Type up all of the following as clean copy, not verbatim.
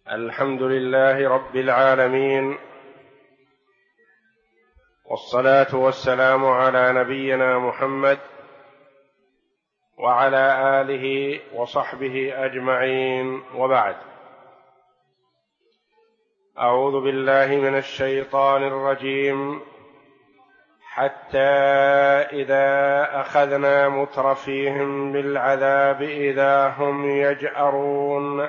الحمد لله رب العالمين، والصلاة والسلام على نبينا محمد وعلى آله وصحبه أجمعين، وبعد. أعوذ بالله من الشيطان الرجيم. حتى إذا أخذنا مترفيهم بالعذاب إذا هم يجأرون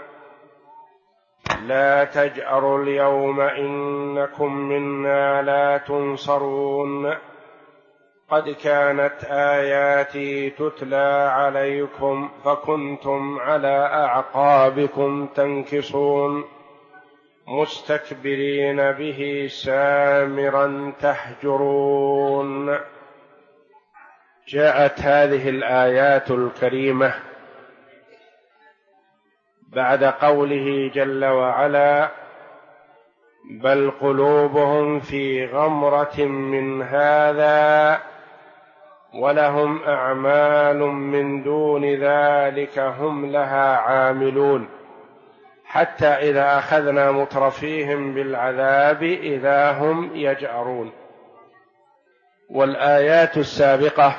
لا تجأروا اليوم إنكم منا لا تنصرون قد كانت آياتي تتلى عليكم فكنتم على أعقابكم تنكصون مستكبرين به سامرا تهجرون. جاءت هذه الآيات الكريمة بعد قوله جل وعلا: بل قلوبهم في غمرة من هذا ولهم أعمال من دون ذلك هم لها عاملون حتى إذا أخذنا مترفيهم بالعذاب إذا هم يجأرون. والآيات السابقة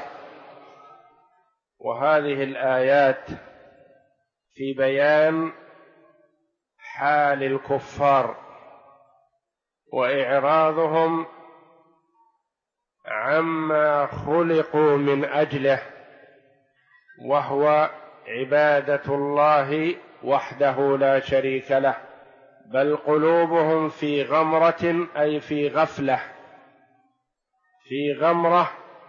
وهذه الآيات في بيان حال الكفار وإعراضهم عما خلقوا من أجله، وهو عبادة الله وحده لا شريك له. بل قلوبهم في غمرة أي في غفلة، في غمرة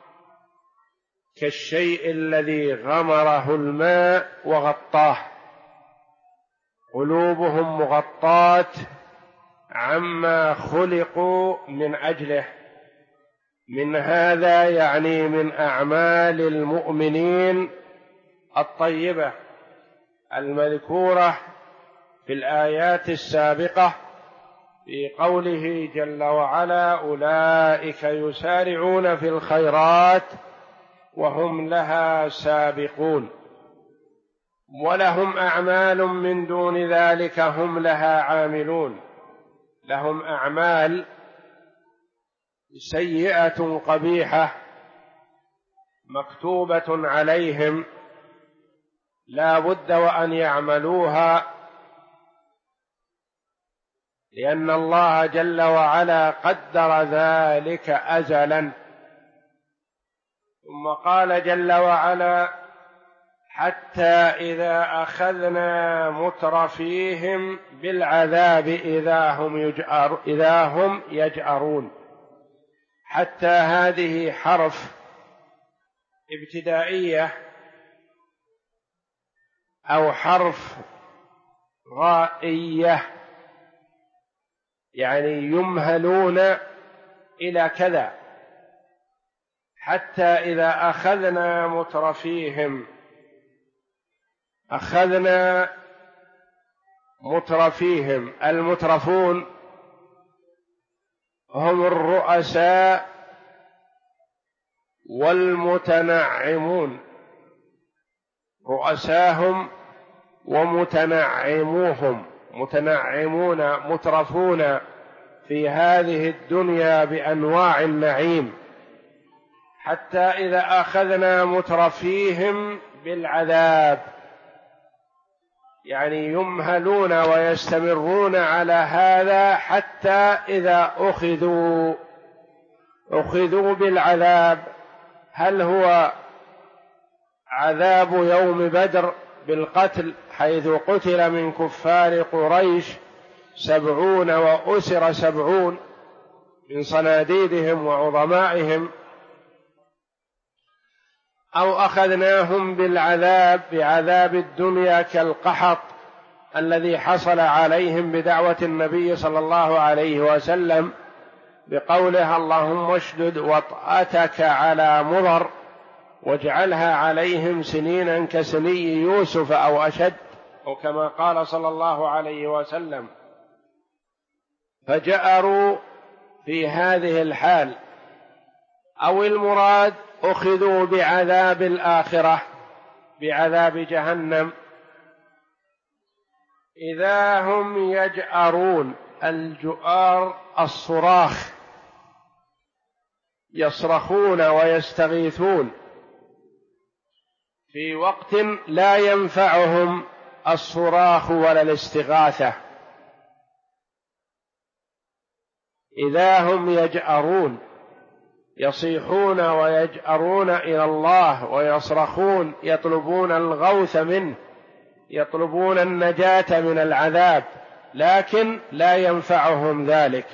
كالشيء الذي غمره الماء وغطاه، قلوبهم مغطاة عما خلقوا من أجله. من هذا يعني من أعمال المؤمنين الطيبة المذكورة في الآيات السابقة في قوله جل وعلا: أولئك يسارعون في الخيرات وهم لها سابقون ولهم أعمال من دون ذلك هم لها عاملون. لهم أعمال سيئة قبيحة مكتوبة عليهم لا بد وأن يعملوها، لأن الله جل وعلا قدر ذلك أزلا. ثم قال جل وعلا: حتى إذا أخذنا مترفيهم بالعذاب إذا هم يجأرون. حتى هذه حرف ابتدائية أو حرف غائية، يعني يمهلون إلى كذا. حتى إذا أخذنا مترفيهم، أخذنا مترفيهم. المترفون هم الرؤساء والمتنعمون، رؤساهم ومتنعموهم، متنعمون مترفون في هذه الدنيا بأنواع النعيم. حتى إذا أخذنا مترفيهم بالعذاب، يعني يمهلون ويستمرون على هذا حتى إذا أخذوا بالعذاب. هل هو عذاب يوم بدر بالقتل، حيث قتل من كفار قريش 70 وأسر 70 من صناديدهم وعظمائهم، أو أخذناهم بالعذاب بعذاب الدنيا كالقحط الذي حصل عليهم بدعوة النبي صلى الله عليه وسلم بقوله: اللهم اشدد وطأتك على مضر واجعلها عليهم سنينا كسني يوسف أو أشد، أو كما قال صلى الله عليه وسلم. فجأروا في هذه الحال، أو المراد أخذوا بعذاب الآخرة، بعذاب جهنم، إذا هم يجأرون. الجؤار الصراخ، يصرخون ويستغيثون في وقت لا ينفعهم الصراخ ولا الاستغاثة. إذا هم يجأرون، يصيحون ويجأرون إلى الله ويصرخون، يطلبون الغوث منه، يطلبون النجاة من العذاب، لكن لا ينفعهم ذلك.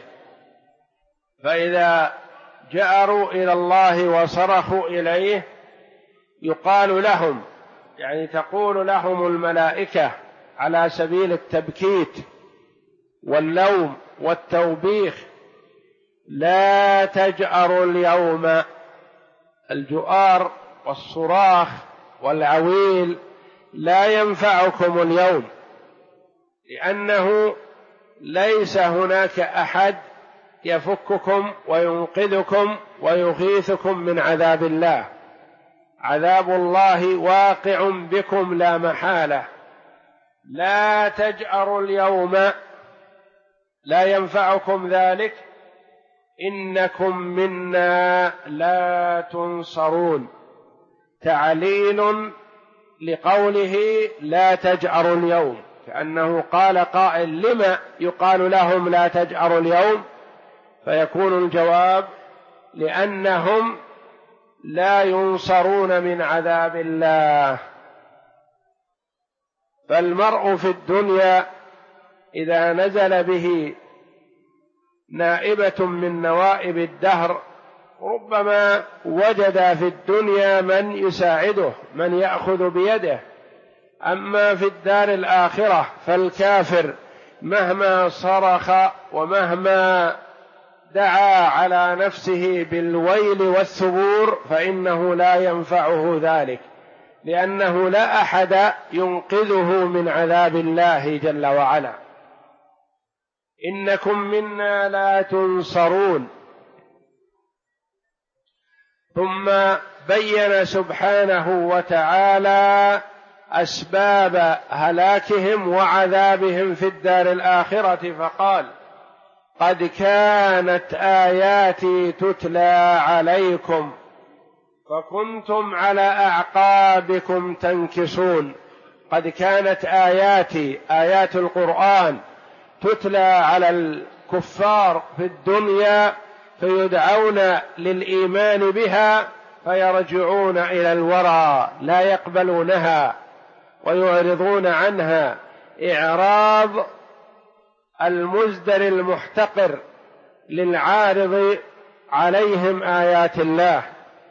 فإذا جأروا إلى الله وصرخوا إليه يقال لهم، يعني تقول لهم الملائكة على سبيل التبكيت واللوم والتوبيخ: لا تجأروا اليوم. الجؤار والصراخ والعويل لا ينفعكم اليوم، لأنه ليس هناك أحد يفككم وينقذكم ويغيثكم من عذاب الله. عذاب الله واقع بكم لا محالة. لا تجأروا اليوم، لا ينفعكم ذلك، إنكم منا لا تنصرون. تعليل لقوله لا تجأروا اليوم، كأنه قال قائل: لما يقال لهم لا تجأروا اليوم؟ فيكون الجواب: لأنهم لا ينصرون من عذاب الله. فالمرء في الدنيا إذا نزل به نائبة من نوائب الدهر ربما وجد في الدنيا من يساعده، من يأخذ بيده. أما في الدار الآخرة فالكافر مهما صرخ ومهما دعا على نفسه بالويل والثبور فإنه لا ينفعه ذلك، لأنه لا أحد ينقذه من عذاب الله جل وعلا. إنكم منا لا تنصرون. ثم بين سبحانه وتعالى أسباب هلاكهم وعذابهم في الدار الآخرة، فقال: قد كانت آياتي تتلى عليكم فكنتم على أعقابكم تنكصون. قد كانت آياتي، آيات القرآن، تتلى على الكفار في الدنيا فيدعون للإيمان بها فيرجعون إلى الورى، لا يقبلونها ويعرضون عنها إعراض المزدر المحتقر للعارض عليهم آيات الله.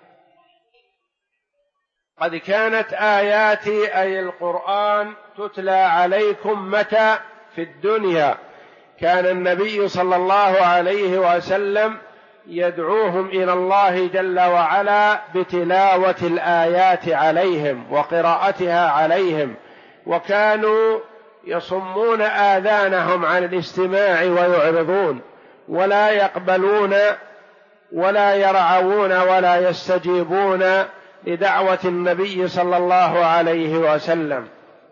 قد كانت آياتي أي القرآن تتلى عليكم متى؟ في الدنيا. كان النبي صلى الله عليه وسلم يدعوهم إلى الله جل وعلا بتلاوة الآيات عليهم وقراءتها عليهم، وكانوا يصمون آذانهم عن الاستماع ويعرضون ولا يقبلون ولا يرعون ولا يستجيبون لدعوة النبي صلى الله عليه وسلم.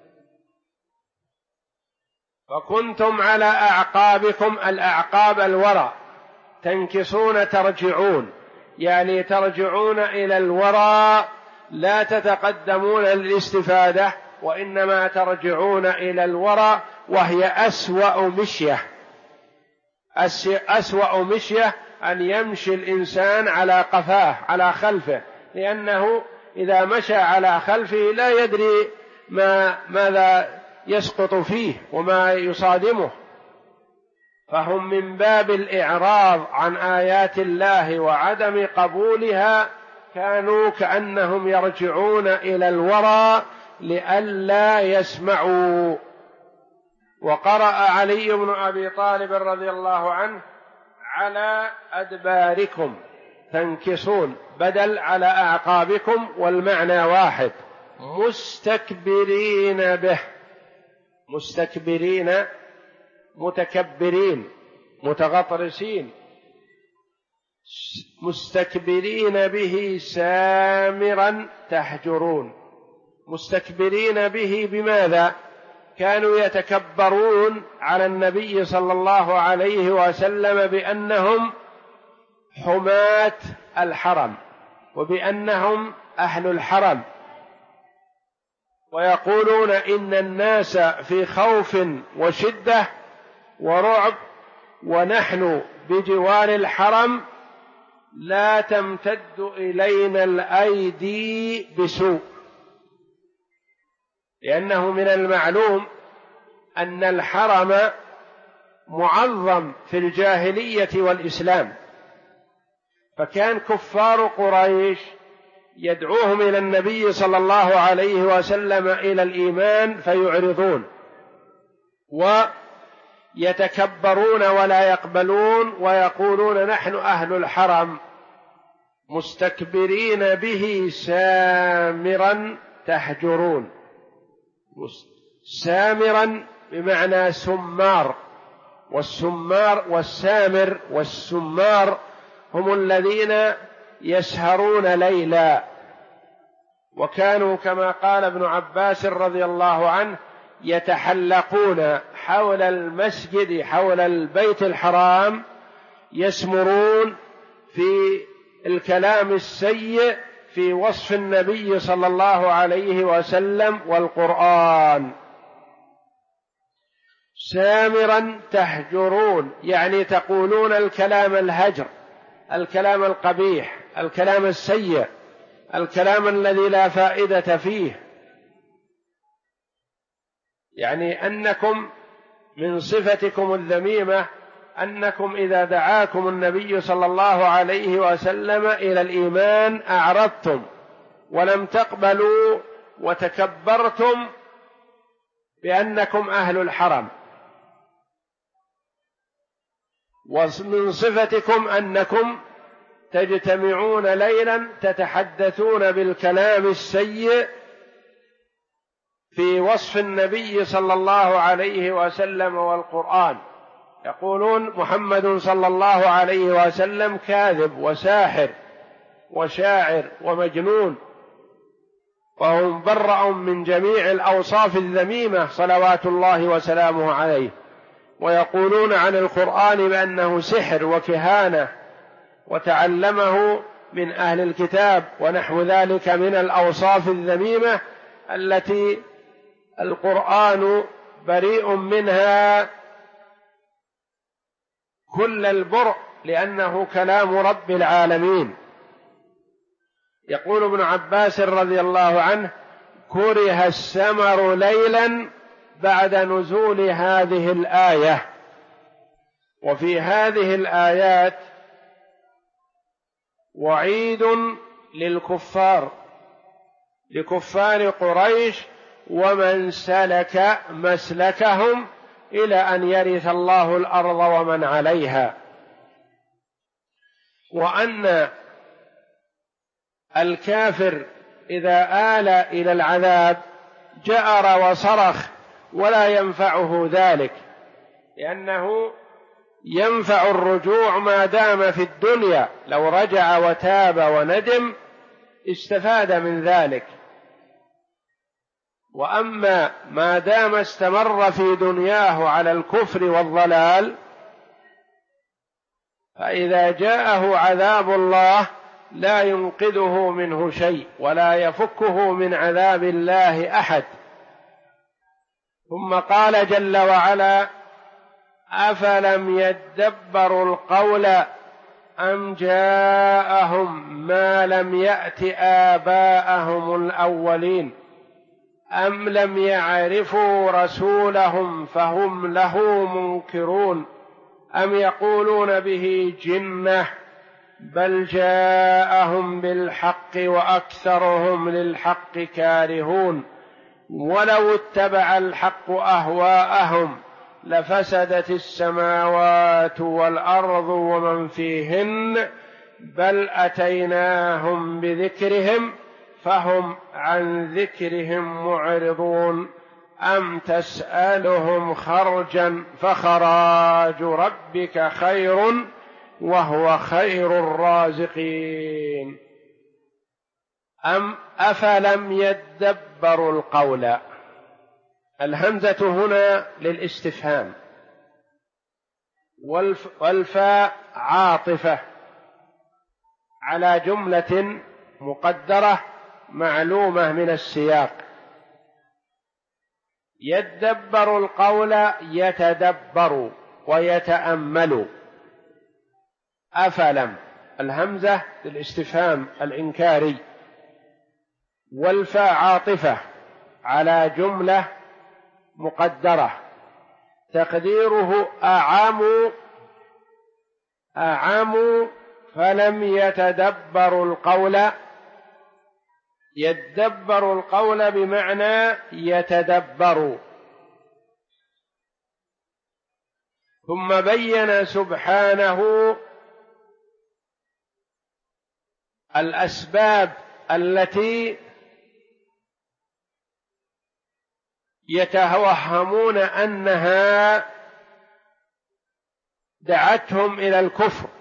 فكنتم على أعقابكم، الأعقاب الورى، تنكصون ترجعون، يعني ترجعون إلى الورى، لا تتقدمون للاستفادة وإنما ترجعون إلى الورى، وهي أسوأ مشية. أسوأ مشية أن يمشي الإنسان على قفاه، على خلفه، لأنه إذا مشى على خلفه لا يدري ماذا يسقط فيه وما يصادمه. فهم من باب الإعراض عن آيات الله وعدم قبولها كانوا كأنهم يرجعون إلى الورى لئلا يسمعوا. وقرأ علي بن أبي طالب رضي الله عنه: على أدباركم تنكصون، بدل على أعقابكم، والمعنى واحد، مستكبرين به. مستكبرين، متكبرين، متغطرسين، مستكبرين به سامرا تهجرون. مستكبرين به بماذا؟ كانوا يتكبرون على النبي صلى الله عليه وسلم بأنهم حماة الحرم وبأنهم أهل الحرم، ويقولون إن الناس في خوف وشدة ورعب، ونحن بجوار الحرم لا تمتد إلينا الأيدي بسوء، لأنه من المعلوم أن الحرم معظم في الجاهلية والإسلام، فكان كفار قريش يدعوهم إلى النبي صلى الله عليه وسلم إلى الإيمان فيعرضون ويتكبرون ولا يقبلون، ويقولون نحن أهل الحرم، مستكبرين به سامرا تهجرون. سامرا بمعنى سمار، والسمار والسامر والسمار هم الذين يسهرون ليلا، وكانوا كما قال ابن عباس رضي الله عنه يتحلقون حول المسجد حول البيت الحرام، يسمرون في الكلام السيء في وصف النبي صلى الله عليه وسلم والقرآن. سامرا تهجرون يعني تقولون الكلام الهجر، الكلام القبيح، الكلام السيء، الكلام الذي لا فائدة فيه، يعني أنكم من صفتكم الذميمة أنكم إذا دعاكم النبي صلى الله عليه وسلم إلى الإيمان أعرضتم ولم تقبلوا وتكبرتم بأنكم أهل الحرم، ومن صفتكم أنكم تجتمعون ليلا تتحدثون بالكلام السيء في وصف النبي صلى الله عليه وسلم والقرآن، يقولون محمد صلى الله عليه وسلم كاذب وساحر وشاعر ومجنون، وهم برأ من جميع الأوصاف الذميمة صلوات الله وسلامه عليه، ويقولون عن القرآن بأنه سحر وكهانة وتعلمه من أهل الكتاب ونحو ذلك من الأوصاف الذميمة التي القرآن بريء منها كل البرء، لأنه كلام رب العالمين. يقول ابن عباس رضي الله عنه كره السمر ليلا بعد نزول هذه الآية. وفي هذه الآيات وعيد للكفار، لكفار قريش ومن سلك مسلكهم إلى أن يرث الله الأرض ومن عليها، وأن الكافر إذا آل إلى العذاب جأر وصرخ ولا ينفعه ذلك، لأنه ينفع الرجوع ما دام في الدنيا، لو رجع وتاب وندم استفاد من ذلك، وأما ما دام استمر في دنياه على الكفر والضلال فإذا جاءه عذاب الله لا ينقذه منه شيء ولا يفكه من عذاب الله أحد. ثم قال جل وعلا أفلم يدبروا القول أم جاءهم ما لم يأت آباءهم الأولين أم لم يعرفوا رسولهم فهم له منكرون أم يقولون به جنة بل جاءهم بالحق وأكثرهم للحق كارهون ولو اتبع الحق أهواءهم لفسدت السماوات والأرض ومن فيهن بل أتيناهم بذكرهم فهم عن ذكرهم معرضون أم تسألهم خرجا فخراج ربك خير وهو خير الرازقين. أم أفلم يدبروا القول، الهمزة هنا للاستفهام، والفاء عاطفة على جملة مقدرة معلومة من السياق. يدبر القول يتدبر ويتأمل. أفلم، الهمزة للاستفهام الإنكاري، والفاء عاطفة على جملة مقدرة تقديره أعموا فلم يتدبروا القول. يدبر القول بمعنى يتدبروا. ثم بين سبحانه الأسباب التي يتوهمون أنها دعتهم إلى الكفر،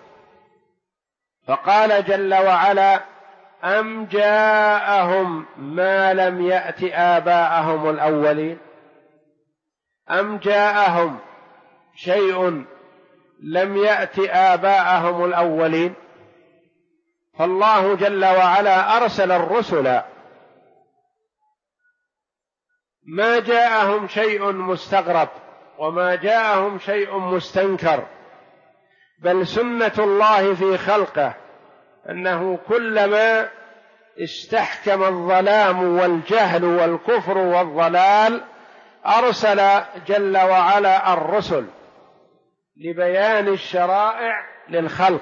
فقال جل وعلا: أم جاءهم ما لم يأت آباءهم الأولين. أم جاءهم شيء لم يأت آباءهم الأولين. فالله جل وعلا أرسل الرسل، ما جاءهم شيء مستغرب وما جاءهم شيء مستنكر، بل سنة الله في خلقه أنه كلما استحكم الظلام والجهل والكفر والضلال أرسل جل وعلا الرسل لبيان الشرائع للخلق.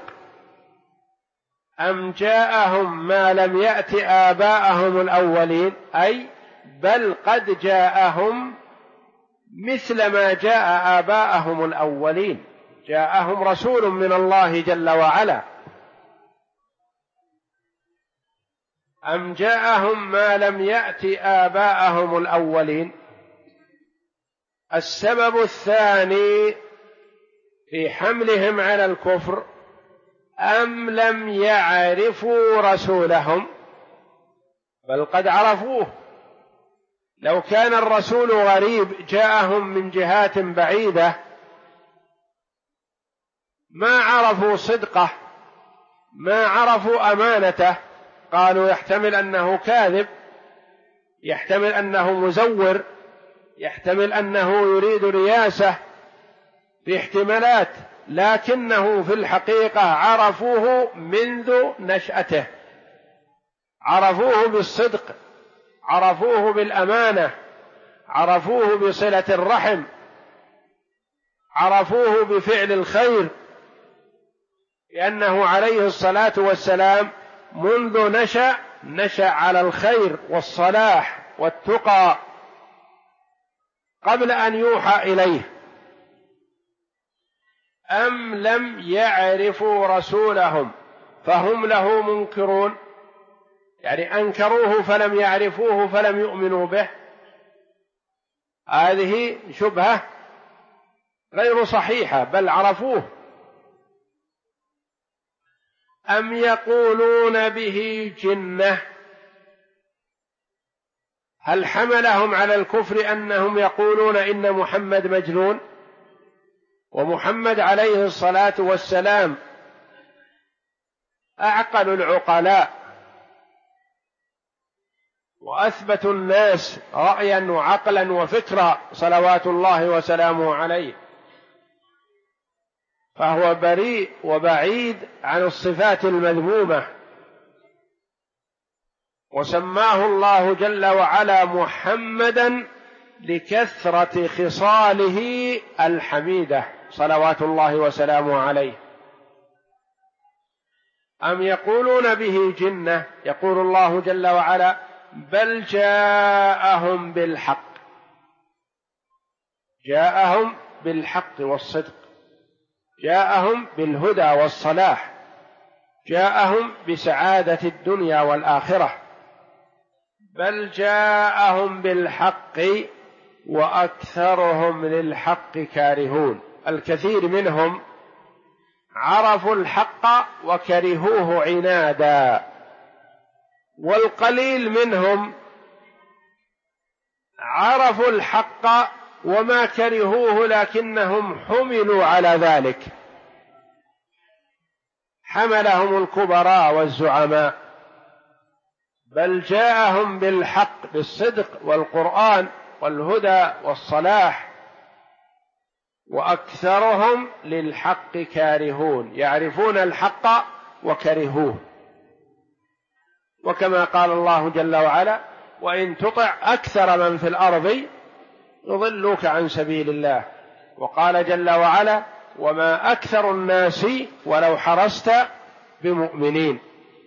أم جاءهم ما لم يأت آباءهم الأولين، أي بل قد جاءهم مثل ما جاء آباءهم الأولين، جاءهم رسول من الله جل وعلا. أم جاءهم ما لم يأت آباءهم الأولين. السبب الثاني في حملهم على الكفر: أم لم يعرفوا رسولهم، بل قد عرفوه. لو كان الرسول غريب جاءهم من جهات بعيدة ما عرفوا صدقه، ما عرفوا أمانته، قالوا يحتمل أنه كاذب، يحتمل أنه مزور، يحتمل أنه يريد رياسة، في احتمالات، لكنه في الحقيقة عرفوه منذ نشأته، عرفوه بالصدق، عرفوه بالأمانة، عرفوه بصلة الرحم، عرفوه بفعل الخير، لأنه عليه الصلاة والسلام منذ نشأ على الخير والصلاح والتقى قبل أن يوحى إليه. أم لم يعرفوا رسولهم فهم له منكرون، يعني أنكروه فلم يعرفوه فلم يؤمنوا به. هذه شبهة غير صحيحة، بل عرفوه. أم يقولون به جنة، هل حملهم على الكفر أنهم يقولون إن محمد مجنون؟ ومحمد عليه الصلاة والسلام أعقل العقلاء وأثبت الناس رأيا وعقلا وفكرا صلوات الله وسلامه عليه، فهو بريء وبعيد عن الصفات المذمومة، وسماه الله جل وعلا محمدا لكثرة خصاله الحميدة صلوات الله وسلامه عليه. أم يقولون به جنة، يقول الله جل وعلا: بل جاءهم بالحق. جاءهم بالحق والصدق، جاءهم بالهدى والصلاح، جاءهم بسعادة الدنيا والآخرة. بل جاءهم بالحق وأكثرهم للحق كارهون. الكثير منهم عرفوا الحق وكرهوه عنادا، والقليل منهم عرفوا الحق وما كرهوه لكنهم حملوا على ذلك، حملهم الكبراء والزعماء، بل جاءهم بالحق بالصدق والقرآن والهدى والصلاح، وأكثرهم للحق كارهون، يعرفون الحق وكرهوه. وكما قال الله جل وعلا: وإن تطع أكثر من في الأرض يضلوك عن سبيل الله. وقال جل وعلا: وما أكثر الناس ولو حرصت بمؤمنين.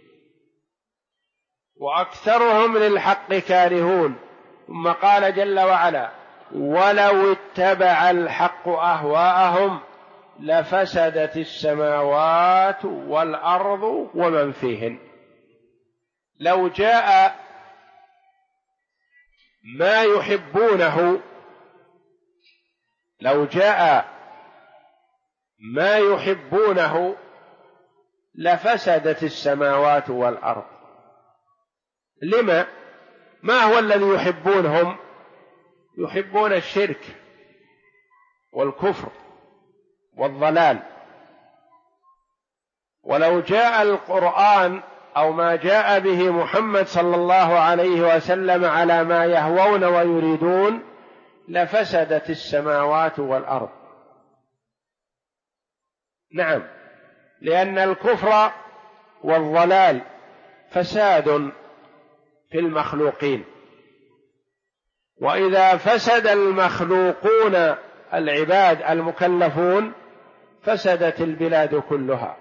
وأكثرهم للحق كارهون. ثم قال جل وعلا: ولو اتبع الحق أهواءهم لفسدت السماوات والأرض ومن فيهن. لو جاء ما يحبونه، لو جاء ما يحبونه لفسدت السماوات والأرض. لما؟ ما هو الذي يحبونهم؟ يحبون الشرك والكفر والضلال. ولو جاء القرآن أو ما جاء به محمد صلى الله عليه وسلم على ما يهوون ويريدون لفسدت السماوات والأرض. نعم، لأن الكفر والضلال فساد في المخلوقين، وإذا فسد المخلوقون العباد المكلفون فسدت البلاد كلها،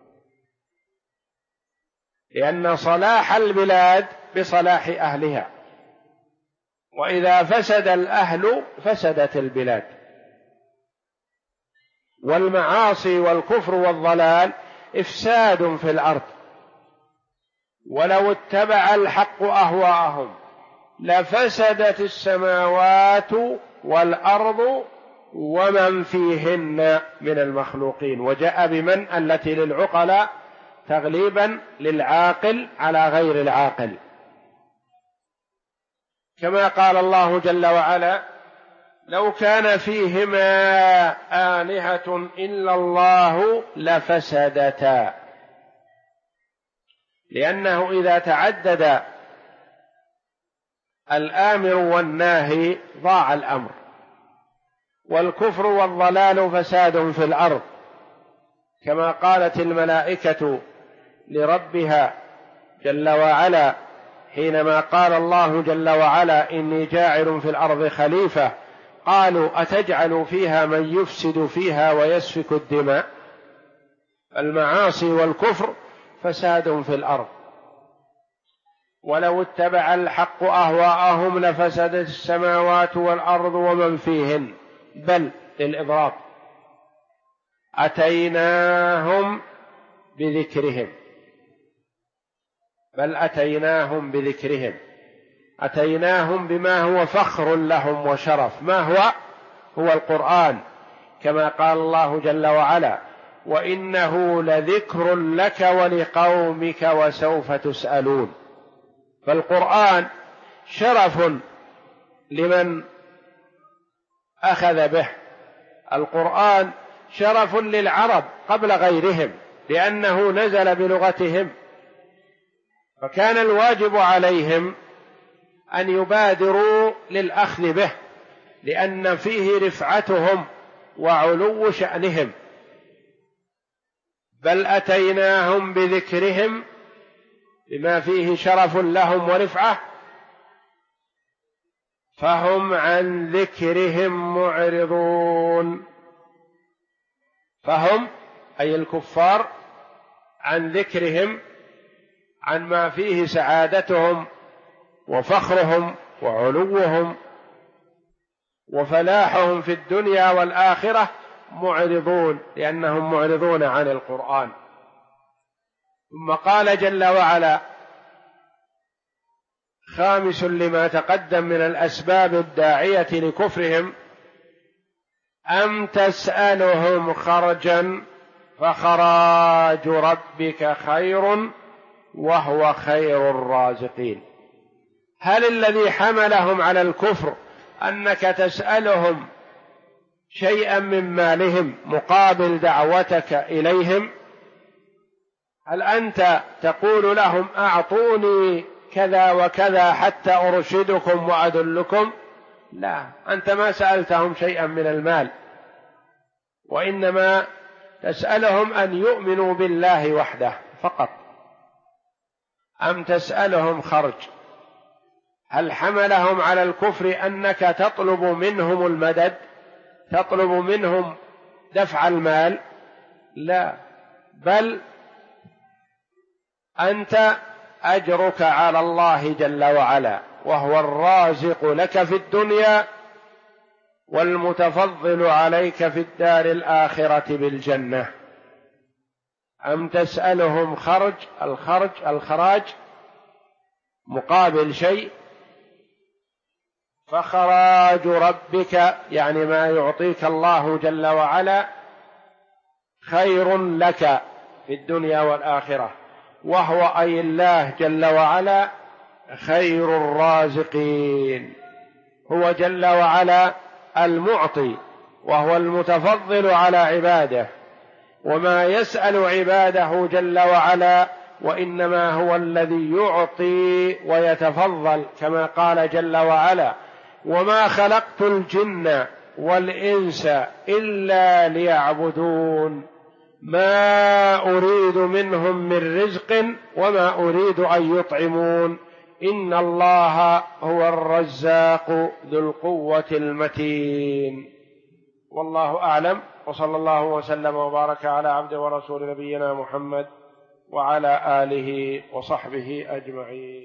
لأن صلاح البلاد بصلاح أهلها، وإذا فسد الأهل فسدت البلاد. والمعاصي والكفر والضلال إفساد في الأرض. ولو اتبع الحق أهواءهم لفسدت السماوات والأرض ومن فيهن من المخلوقين. وجاء بمن التي للعقلاء تغليبا للعاقل على غير العاقل، كما قال الله جل وعلا: لو كان فيهما آلهة إلا الله لفسدتا. لأنه إذا تعدد الآمر والناهي ضاع الأمر. والكفر والضلال فساد في الأرض، كما قالت الملائكة لربها جل وعلا حينما قال الله جل وعلا: إني جاعل في الأرض خليفة، قالوا: أتجعل فيها من يفسد فيها ويسفك الدماء. المعاصي والكفر فساد في الأرض. ولو اتبع الحق أهواءهم لفسدت السماوات والأرض ومن فيهن، بل للإضراب أتيناهم بذكرهم، بل أتيناهم بذكرهم، أتيناهم بما هو فخر لهم وشرف. ما هو؟ هو القرآن، كما قال الله جل وعلا: وإنه لذكر لك ولقومك وسوف تسألون. فالقرآن شرف لمن أخذ به. القرآن شرف للعرب قبل غيرهم، لأنه نزل بلغتهم، فكان الواجب عليهم أن يبادروا للأخذ به، لأن فيه رفعتهم وعلو شأنهم. بل أتيناهم بذكرهم بما فيه شرف لهم ورفعة، فهم عن ذكرهم معرضون. فهم أي الكفار عن ذكرهم، عن ما فيه سعادتهم وفخرهم وعلوهم وفلاحهم في الدنيا والآخرة، معرضون، لأنهم معرضون عن القرآن. ثم قال جل وعلا: خامس لما تقدم من الأسباب الداعية لكفرهم: أم تسألهم خرجا فخراج ربك خير وهو خير الرازقين. هل الذي حملهم على الكفر أنك تسألهم شيئا من مالهم مقابل دعوتك إليهم؟ هل أنت تقول لهم أعطوني كذا وكذا حتى أرشدكم وأدلكم؟ لا، أنت ما سألتهم شيئا من المال، وإنما تسألهم أن يؤمنوا بالله وحده فقط. أم تسألهم خرج؟ هل حملهم على الكفر أنك تطلب منهم المدد، تطلب منهم دفع المال؟ لا، بل أنت أجرك على الله جل وعلا، وهو الرازق لك في الدنيا والمتفضل عليك في الدار الآخرة بالجنة. أم تسألهم خرج؟ الخراج مقابل شيء، فخراج ربك يعني ما يعطيك الله جل وعلا خير لك في الدنيا والآخرة، وهو أي الله جل وعلا خير الرازقين. هو جل وعلا المعطي، وهو المتفضل على عباده، وما يسأل عباده جل وعلا وإنما هو الذي يعطي ويتفضل، كما قال جل وعلا: وما خلقت الجن والإنس إلا ليعبدون ما أريد منهم من رزق وما أريد أن يطعمون إن الله هو الرزاق ذو القوة المتين. والله أعلم، وصلى الله وسلم وبارك على عبد ورسول نبينا محمد وعلى آله وصحبه أجمعين.